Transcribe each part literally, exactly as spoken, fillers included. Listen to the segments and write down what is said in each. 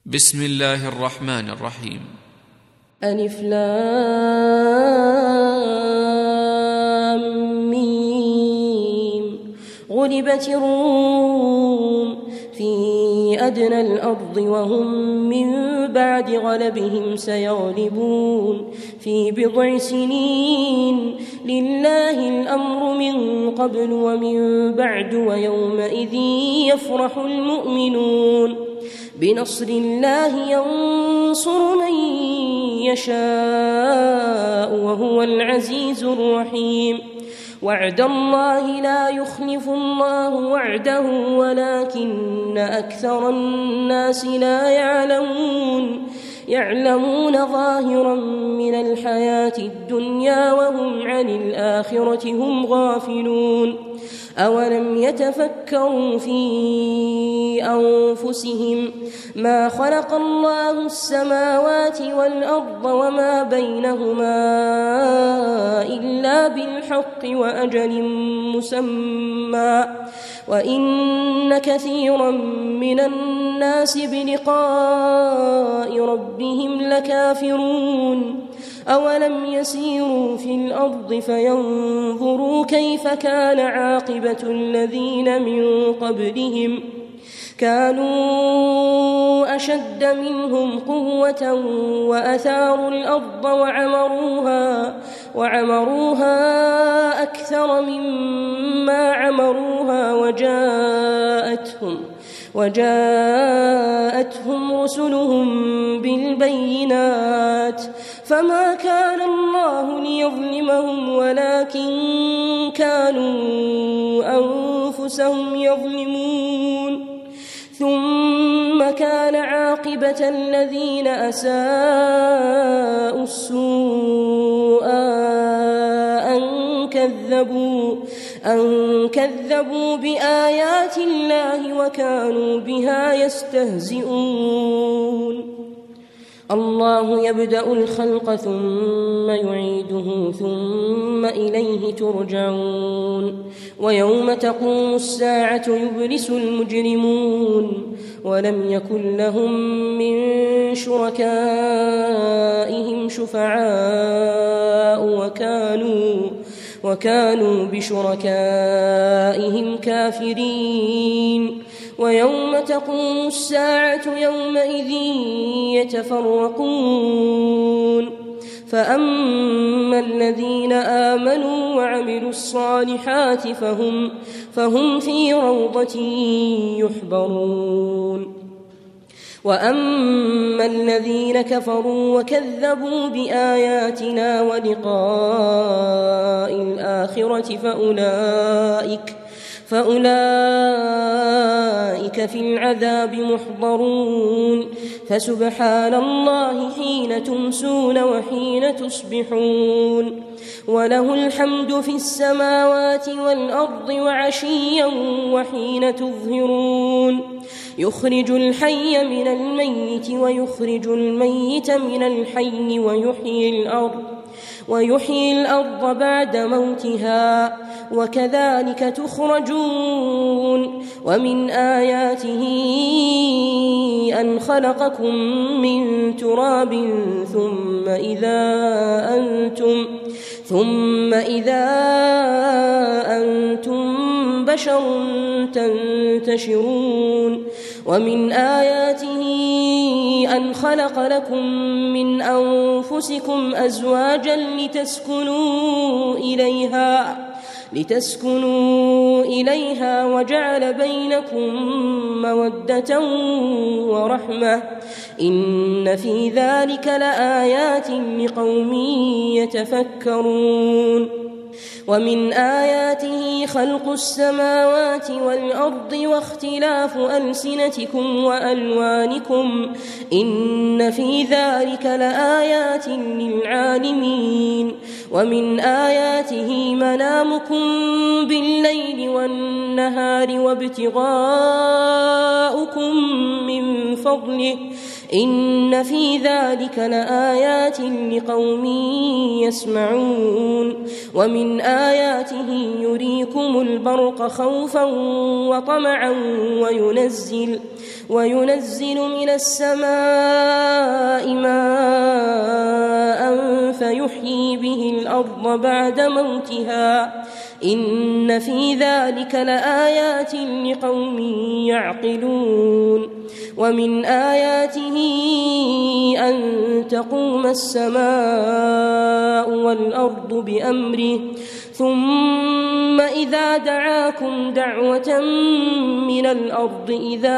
بسم الله الرحمن الرحيم. ألف لام ميم. غلبت الروم في أدنى الأرض وهم من بعد غلبهم سيغلبون في بضع سنين. لله الأمر من قبل ومن بعد ويومئذ يفرح المؤمنون. بنصر الله ينصر من يشاء وهو العزيز الرحيم. وعد الله لا يخلف الله وعده ولكن أكثر الناس لا يعلمون. يعلمون ظاهرا من الحياة الدنيا وهم عن الآخرة هم غافلون. أولم يتفكروا في أنفسهم ما خلق الله السماوات والأرض وما بينهما إلا بالحق وأجل مسمى وإن كثيرا من الناس بلقاء ربهم لكافرون. أولم يسيروا في الأرض فينظروا كيف كان عاقبة الذين من قبلهم كانوا أشد منهم قوة وأثاروا الأرض وعمروها, وعمروها أكثر مما عمروها وجاءتهم, وجاءتهم رسلهم بالبينات فما كان الله ليظلمهم ولكن كانوا أنفسهم يظلمون. ثم كان عاقبة الذين أساءوا السوء أن كذبوا, أن كذبوا بآيات الله وكانوا بها يستهزئون. الله يبدأ الخلق ثم يعيده ثم إليه ترجعون. ويوم تقوم الساعة يبلس المجرمون ولم يكن لهم من شركائهم شفعاء وكانوا, وكانوا بشركائهم كافرين. ويوم تقوم الساعة يومئذ يتفرقون. فأما الذين آمنوا وعملوا الصالحات فهم, فهم في روضة يحبرون. وأما الذين كفروا وكذبوا بآياتنا ولقاء الآخرة فأولئك فأولئك في العذاب محضرون. فسبحان الله حين تمسون وحين تصبحون. وله الحمد في السماوات والأرض وعشيا وحين تظهرون. يخرج الحي من الميت ويخرج الميت من الحي ويحيي الأرض ويحيي الأرض بعد موتها وكذلك تخرجون. ومن آياته أن خلقكم من تراب ثم إذا أنتم ثم إذا أنتم بشر تنتشرون. ومن آياته أن خلق لكم من أنفسكم أزواجا لتسكنوا إليها, لتسكنوا إليها وجعل بينكم مودة ورحمة إن في ذلك لآيات لقوم يتفكرون. ومن آياته خلق السماوات والأرض واختلاف ألسنتكم وألوانكم إن في ذلك لآيات للعالمين. ومن آياته منامكم بالليل والنهار وابتغاؤكم من فضله إن في ذلك لآيات لقوم يسمعون ومن آياته يريكم البرق خوفا وطمعا وينزل وينزل من السماء ماء فيحيي به الأرض بعد موتها إن في ذلك لآيات لقوم يعقلون ومن آياته أن تقوم السماء والأرض بأمره ثم إذا دعاكم دعوة من الأرض إذا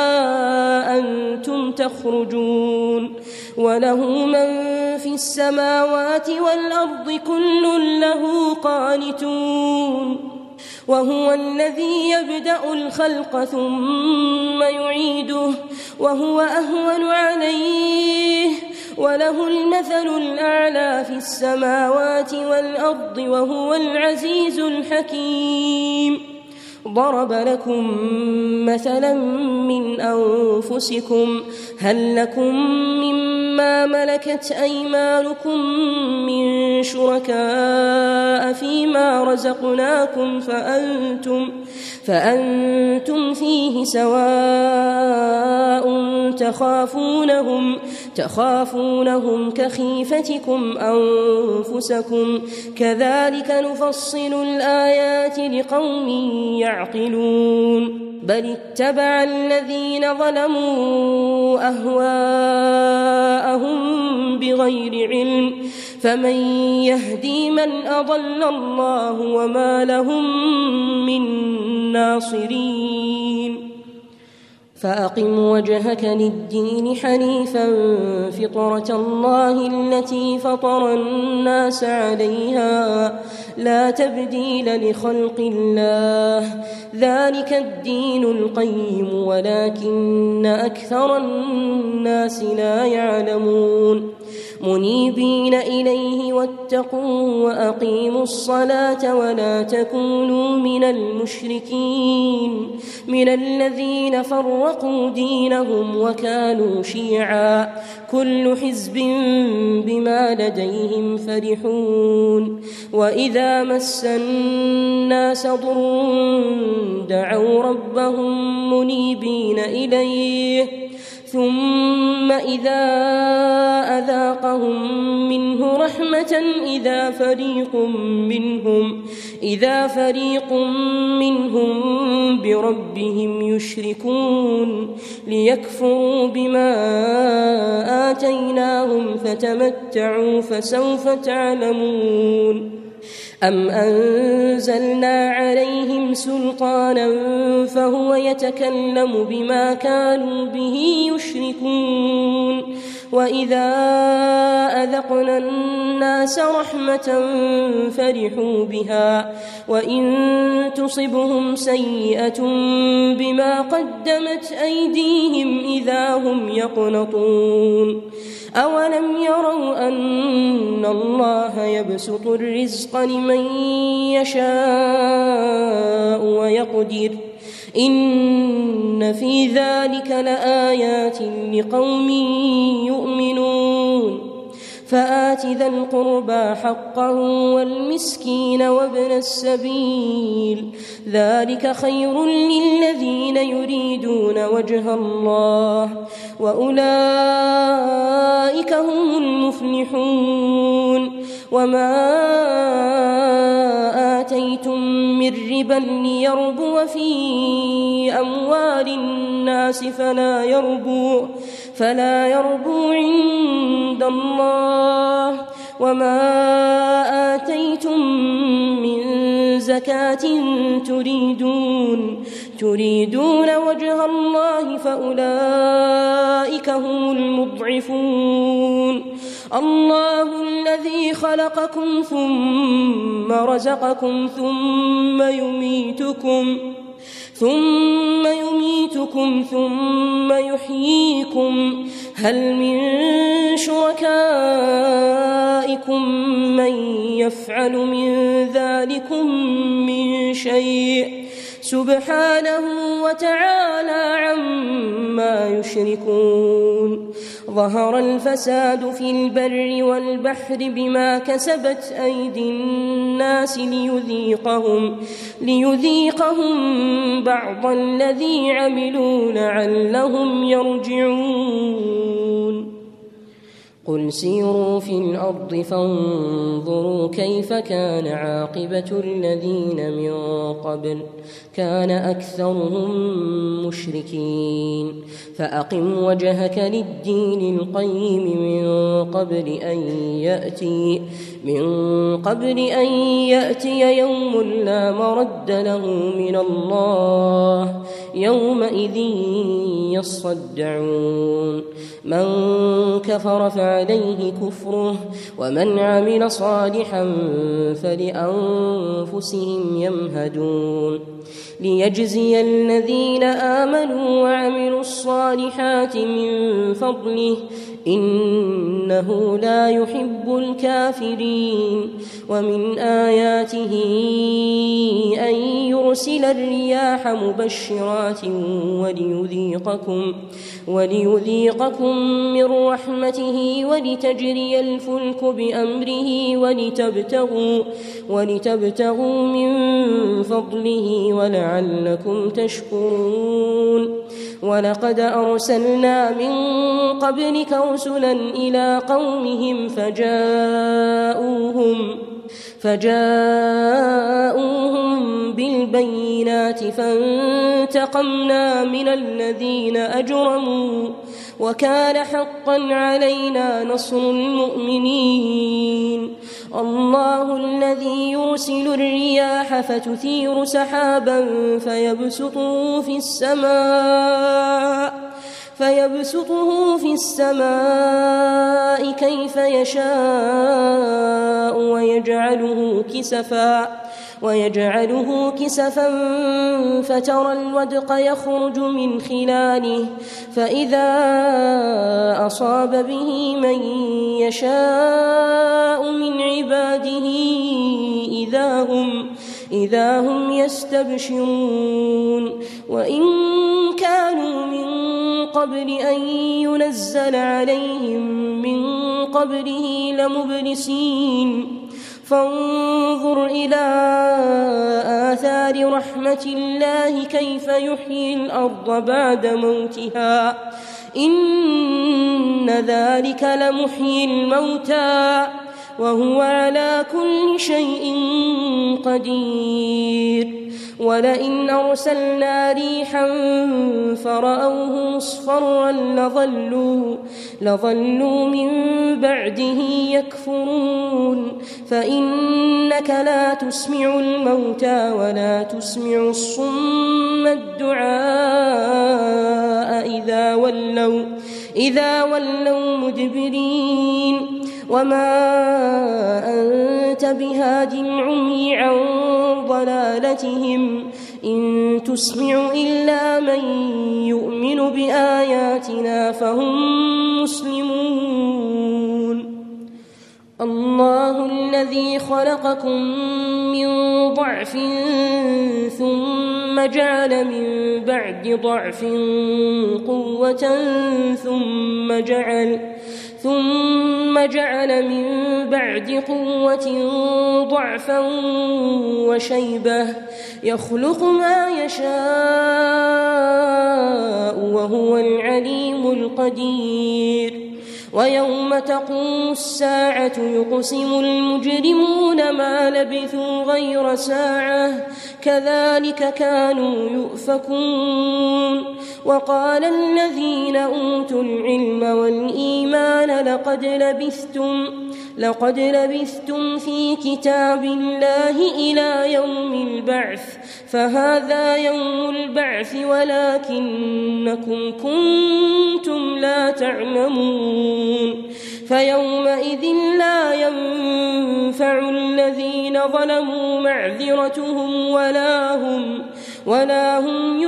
أنتم تخرجون وله من في السماوات والأرض كل له قانتون وهو الذي يبدأ الخلق ثم يعيده وهو أهون عليه وله المثل الأعلى في السماوات والأرض وهو العزيز الحكيم ضرب لكم مثلا من أنفسكم هل لكم مما ملكت أيمانكم من شركاء فيما رزقناكم فأنتم, فأنتم فيه سواء تخافونهم, تخافونهم كخيفتكم أنفسكم كذلك نفصل الآيات لقوم يعقلون بل اتبع الذين ظلموا أهواءهم بغير علم فمن يهدي من أضل الله وما لهم من ناصرين فأقم وجهك للدين حنيفا فطرة الله التي فطر الناس عليها لا تبديل لخلق الله ذلك الدين القيم ولكن أكثر الناس لا يعلمون منيبين إليه واتقوا وأقيموا الصلاة ولا تكونوا من المشركين من الذين فرقوا دينهم وكانوا شيعا كل حزب بما لديهم فرحون وإذا مس الناس ضر دعوا ربهم منيبين إليه ثم إذا أذاقهم منه رحمة إذا فريق منهم إذا فريق منهم بربهم يشركون ليكفروا بما آتيناهم فتمتعوا فسوف تعلمون أم أنزلنا عليهم سلطانا فهو يتكلم بما كانوا به يشركون وإذا أذقنا الناس رحمة فرحوا بها وإن تصبهم سيئة بما قدمت أيديهم إذا هم يقنطون أولم يروا أن الله يبسط الرزق لمن يشاء ويقدر إن في ذلك لآيات لقوم يؤمنون فآت ذا القربى حقه والمسكين وابن السبيل ذلك خير للذين يريدون وجه الله وأولئك هم المفلحون وما آتيتم من ربا ليربو في أموال الناس فلا يربو فلا يربو عند الله وما آتيتم من زكاة تريدون تريدون وجه الله فأولئك هم المضعفون الله الذي خلقكم ثم رزقكم ثم يميتكم ثم يميتكم ثم يحييكم هل من شركائكم من يفعل من ذلكم من شيء سبحانه وتعالى عما يشركون ظهر الفساد في البر والبحر بما كسبت أيدي الناس ليذيقهم, ليذيقهم بعض الذي عملوا لعلهم يرجعون قل سيروا في الأرض فانظروا كيف كان عاقبة الذين من قبل كان أكثرهم مشركين فأقم وجهك للدين القيم من قبل أن يأتي من قبل أن يأتي يوم لا مرد له من الله يومئذ يصدعون من كفر فعليه كفره ومن عمل صالحا فلأنفسهم يمهدون ليجزي الذين آمنوا وعملوا الصالحات من فضله إنه لا يحب الكافرين ومن آياته أن يرسل الرياح مبشرات وليذيقكم, وليذيقكم من رحمته ولتجري الفلك بأمره ولتبتغوا, ولتبتغوا من فضله ولعلكم تشكرون ولقد أرسلنا من قبلك رسلا إلى قومهم فجاءوهم فجاءوهم بالبينات فانتقمنا من الذين أجرموا وكان حقا علينا نصر المؤمنين الله الذي يرسل الرياح فتثير سحابا فيبسطه في السماء فيبسطه في السماء كيف يشاء ويجعله كسفا ويجعله كسفا فترى الودق يخرج من خلاله فإذا أصاب به من يشاء من عباده إذا هم, إذا هم يستبشرون وإن كانوا من قبل أن ينزل عليهم من قبله لمبلسين فانظر إلى آثار رحمة الله كيف يحيي الأرض بعد موتها إن ذلك لمحيي الموتى وهو على كل شيء قدير ولئن أرسلنا ريحا فرأوه مصفرا لظلوا, لظلوا من بعده يكفرون فإنك لا تسمع الموتى ولا تسمع الصم الدعاء إذا ولوا, إذا ولوا مدبرين وما أنت بهاد العمي عن ضلالتهم إن تسمع إلا من يؤمن بآياتنا فهم مسلمون الله الذي خلقكم من ضعف ثم جعل من بعد ضعف قوة ثم جعل ثم جعل من بعد قوة ضعفا وشيبة يخلق ما يشاء وهو العليم القدير ويوم تقوم الساعة يقسم المجرمون ما لبثوا غير ساعة كذلك كانوا يؤفكون وقال الذين أوتوا العلم والإيمان لقد لبثتم لقد لبثتم في كتاب الله إلى يوم البعث فهذا يوم البعث ولكنكم كنتم لا تعلمون فيومئذ لا ينفع الذين ظلموا معذرتهم ولا هم, ولا هم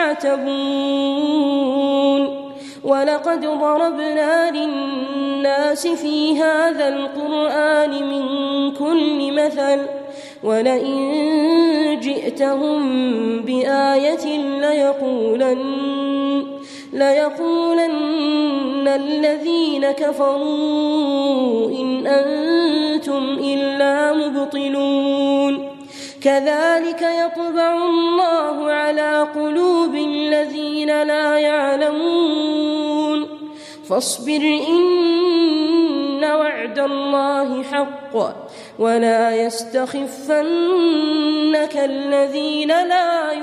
يستعتبون ولقد ضربنا للناس في هذا القرآن من كل مثل ولئن جئتهم بآية ليقولن ليقولن الذين كفروا إن أنتم إلا مبطلون كذلك يطبع الله على قلوب الذين لا يعلمون فاصبر إن وعد الله حق ولا يستخفنك الذين لا